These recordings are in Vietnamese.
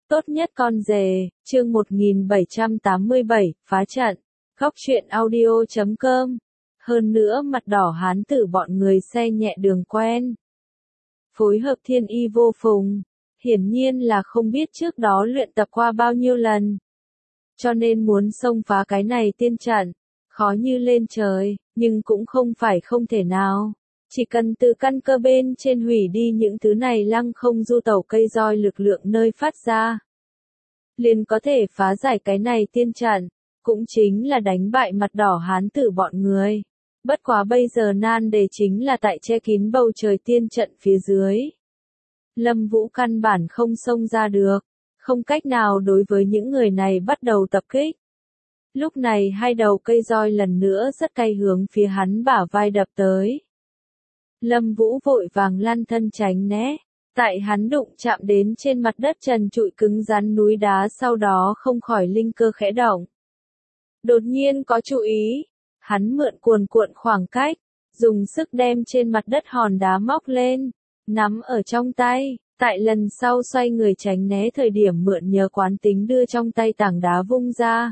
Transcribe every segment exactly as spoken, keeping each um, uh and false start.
Tốt nhất con rể, chương một nghìn bảy trăm tám mươi bảy, phá trận. Góc truyện audio chấm com. Hơn nữa mặt đỏ hán tử bọn người xe nhẹ đường quen. Phối hợp thiên y vô phùng. Hiển nhiên là không biết trước đó luyện tập qua bao nhiêu lần. Cho nên muốn xông phá cái này tiên trận. Khó như lên trời, nhưng cũng không phải không thể nào. Chỉ cần từ căn cơ bên trên hủy đi những thứ này lăng không du tẩu cây roi lực lượng nơi phát ra. Liền có thể phá giải cái này tiên trận, cũng chính là đánh bại mặt đỏ hán tử bọn người. Bất quá bây giờ nan đề chính là tại che kín bầu trời tiên trận phía dưới. Lâm Vũ căn bản không xông ra được, không cách nào đối với những người này bắt đầu tập kích. Lúc này hai đầu cây roi lần nữa rất cay hướng phía hắn bả vai đập tới. Lâm Vũ vội vàng lăn thân tránh né, tại hắn đụng chạm đến trên mặt đất trần trụi cứng rắn núi đá sau đó không khỏi linh cơ khẽ động. Đột nhiên có chú ý, hắn mượn cuồn cuộn khoảng cách, dùng sức đem trên mặt đất hòn đá móc lên, nắm ở trong tay, tại lần sau xoay người tránh né thời điểm mượn nhờ quán tính đưa trong tay tảng đá vung ra.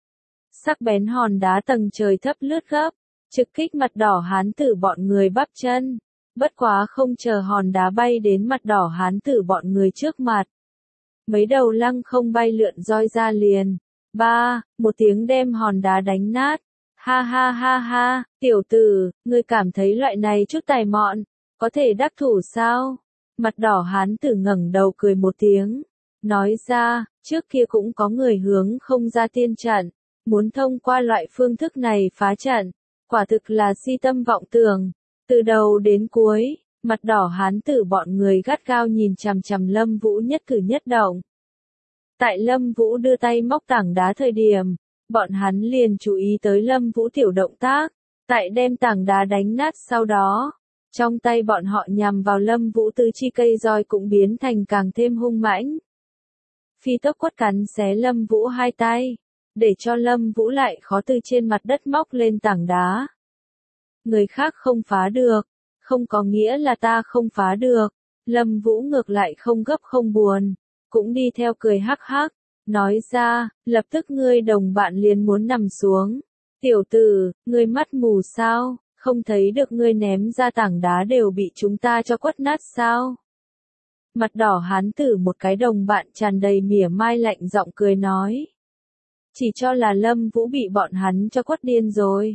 Sắc bén hòn đá tầng trời thấp lướt gấp, trực kích mặt đỏ hán tử bọn người bắp chân, bất quá không chờ hòn đá bay đến mặt đỏ hán tử bọn người trước mặt. Mấy đầu lăng không bay lượn roi ra liền, ba, một tiếng đem hòn đá đánh nát, ha ha ha ha, tiểu tử, ngươi cảm thấy loại này chút tài mọn, có thể đắc thủ sao? Mặt đỏ hán tử ngẩng đầu cười một tiếng, nói ra, trước kia cũng có người hướng không ra tiên trận, muốn thông qua loại phương thức này phá trận. Quả thực là si tâm vọng tưởng. Từ đầu đến cuối, mặt đỏ hán tử bọn người gắt gao nhìn chằm chằm Lâm Vũ nhất cử nhất động. Tại Lâm Vũ đưa tay móc tảng đá thời điểm, bọn hắn liền chú ý tới Lâm Vũ tiểu động tác, tại đem tảng đá đánh nát sau đó, trong tay bọn họ nhằm vào Lâm Vũ tứ chi cây roi cũng biến thành càng thêm hung mãnh. Phi tốc quất cắn xé Lâm Vũ hai tay, để cho Lâm Vũ lại khó từ trên mặt đất móc lên tảng đá. Người khác không phá được, không có nghĩa là ta không phá được. Lâm Vũ ngược lại không gấp không buồn, cũng đi theo cười hắc hắc, nói ra, lập tức ngươi đồng bạn liền muốn nằm xuống. Tiểu tử, ngươi mắt mù sao, không thấy được ngươi ném ra tảng đá đều bị chúng ta cho quất nát sao? Mặt đỏ hán tử một cái đồng bạn tràn đầy mỉa mai lạnh giọng cười nói. Chỉ cho là Lâm Vũ bị bọn hắn cho quất điên rồi.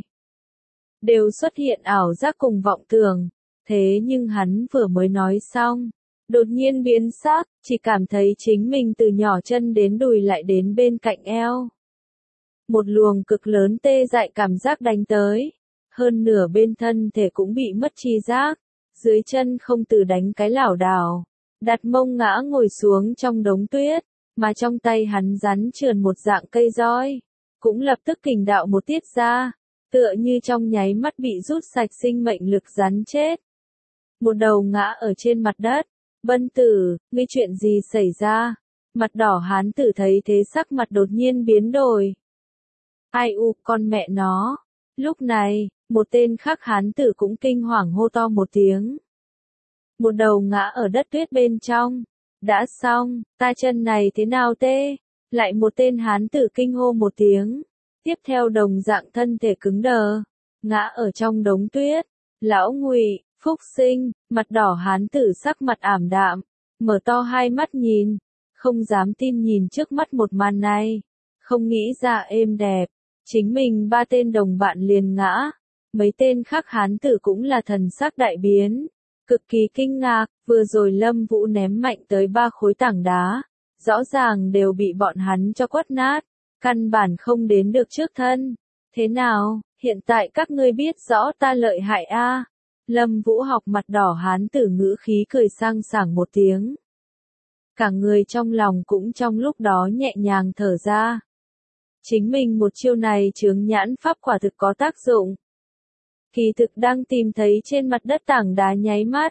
Đều xuất hiện ảo giác cùng vọng tưởng, thế nhưng hắn vừa mới nói xong, đột nhiên biến sắc, chỉ cảm thấy chính mình từ nhỏ chân đến đùi lại đến bên cạnh eo. Một luồng cực lớn tê dại cảm giác đánh tới, hơn nửa bên thân thể cũng bị mất tri giác, dưới chân không từ đánh cái lảo đảo, đặt mông ngã ngồi xuống trong đống tuyết. Mà trong tay hắn rắn trườn một dạng cây roi, cũng lập tức kình đạo một tiết ra, tựa như trong nháy mắt bị rút sạch sinh mệnh lực rắn chết. Một đầu ngã ở trên mặt đất, Bân tử, ngươi chuyện gì xảy ra? Mặt đỏ hán tử thấy thế sắc mặt đột nhiên biến đổi. Ai u, con mẹ nó. Lúc này, một tên khác hán tử cũng kinh hoàng hô to một tiếng. Một đầu ngã ở đất tuyết bên trong. Đã xong, ta chân này thế nào tê? Lại một tên hán tử kinh hô một tiếng. Tiếp theo đồng dạng thân thể cứng đờ, ngã ở trong đống tuyết. Lão Ngụy, Phúc Sinh, mặt đỏ hán tử sắc mặt ảm đạm, mở to hai mắt nhìn, không dám tin nhìn trước mắt một màn này. Không nghĩ ra êm đẹp, chính mình ba tên đồng bạn liền ngã. Mấy tên khác hán tử cũng là thần sắc đại biến. Cực kỳ kinh ngạc, vừa rồi Lâm Vũ ném mạnh tới ba khối tảng đá, rõ ràng đều bị bọn hắn cho quất nát, căn bản không đến được trước thân. Thế nào, hiện tại các ngươi biết rõ ta lợi hại a? Lâm Vũ học mặt đỏ hán tử ngữ khí cười sang sảng một tiếng. Cả người trong lòng cũng trong lúc đó nhẹ nhàng thở ra. Chính mình một chiêu này chướng nhãn pháp quả thực có tác dụng. Kỳ thực đang tìm thấy trên mặt đất tảng đá nháy mắt.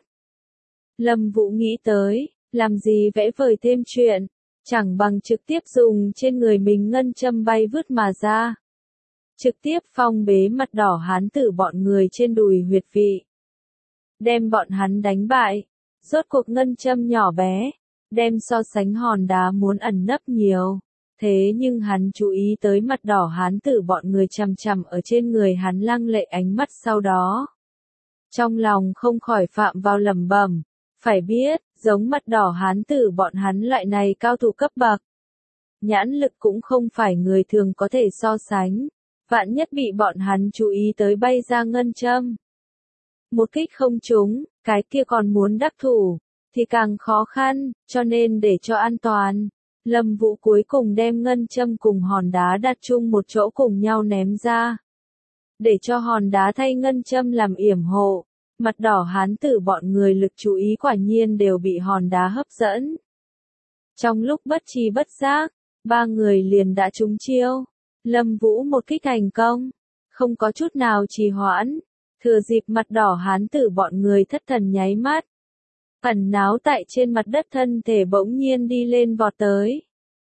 Lâm Vũ nghĩ tới, làm gì vẽ vời thêm chuyện, chẳng bằng trực tiếp dùng trên người mình ngân châm bay vứt mà ra. Trực tiếp phong bế mặt đỏ hán tử bọn người trên đùi huyệt vị. Đem bọn hắn đánh bại, rốt cuộc ngân châm nhỏ bé, đem so sánh hòn đá muốn ẩn nấp nhiều. Thế nhưng hắn chú ý tới mặt đỏ hán tử bọn người chằm chằm ở trên người hắn lăng lệ ánh mắt sau đó. Trong lòng không khỏi phạm vào lẩm bẩm, phải biết, giống mặt đỏ hán tử bọn hắn loại này cao thủ cấp bậc. Nhãn lực cũng không phải người thường có thể so sánh, vạn nhất bị bọn hắn chú ý tới bay ra ngân châm. Một kích không trúng, cái kia còn muốn đắc thủ, thì càng khó khăn, cho nên để cho an toàn. Lâm Vũ cuối cùng đem ngân châm cùng hòn đá đặt chung một chỗ cùng nhau ném ra. Để cho hòn đá thay ngân châm làm yểm hộ, mặt đỏ hán tử bọn người lực chú ý quả nhiên đều bị hòn đá hấp dẫn. Trong lúc bất tri bất giác, ba người liền đã trúng chiêu. Lâm Vũ một kích thành công, không có chút nào trì hoãn, thừa dịp mặt đỏ hán tử bọn người thất thần nháy mắt. Ẩn náu tại trên mặt đất thân thể bỗng nhiên đi lên vọt tới.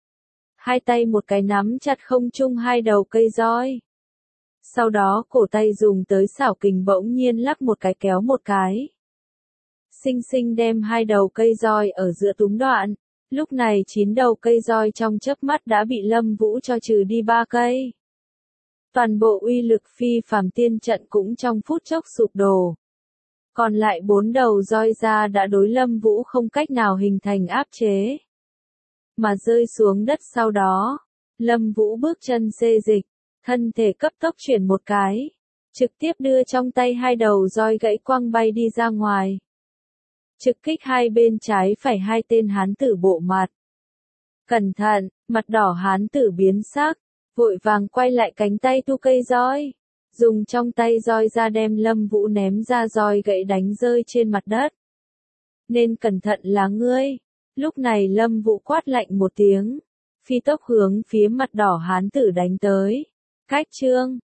Hai tay một cái nắm chặt không trung hai đầu cây roi. Sau đó cổ tay dùng tới xảo kình bỗng nhiên lắc một cái kéo một cái. Xinh xinh đem hai đầu cây roi ở giữa túm đoạn. Lúc này chín đầu cây roi trong chớp mắt đã bị Lâm Vũ cho trừ đi ba cây. Toàn bộ uy lực phi phàm tiên trận cũng trong phút chốc sụp đổ. Còn lại bốn đầu roi ra đã đối Lâm Vũ không cách nào hình thành áp chế. Mà rơi xuống đất sau đó, Lâm Vũ bước chân xê dịch, thân thể cấp tốc chuyển một cái, trực tiếp đưa trong tay hai đầu roi gãy quăng bay đi ra ngoài. Trực kích hai bên trái phải hai tên hán tử bộ mặt. Cẩn thận, mặt đỏ hán tử biến sắc, vội vàng quay lại cánh tay thu cây roi, dùng trong tay roi ra đem Lâm Vũ ném ra roi gãy đánh rơi trên mặt đất. Nên cẩn thận là ngươi. Lúc này Lâm Vũ quát lạnh một tiếng, phi tốc hướng phía mặt đỏ hán tử đánh tới. Cách chương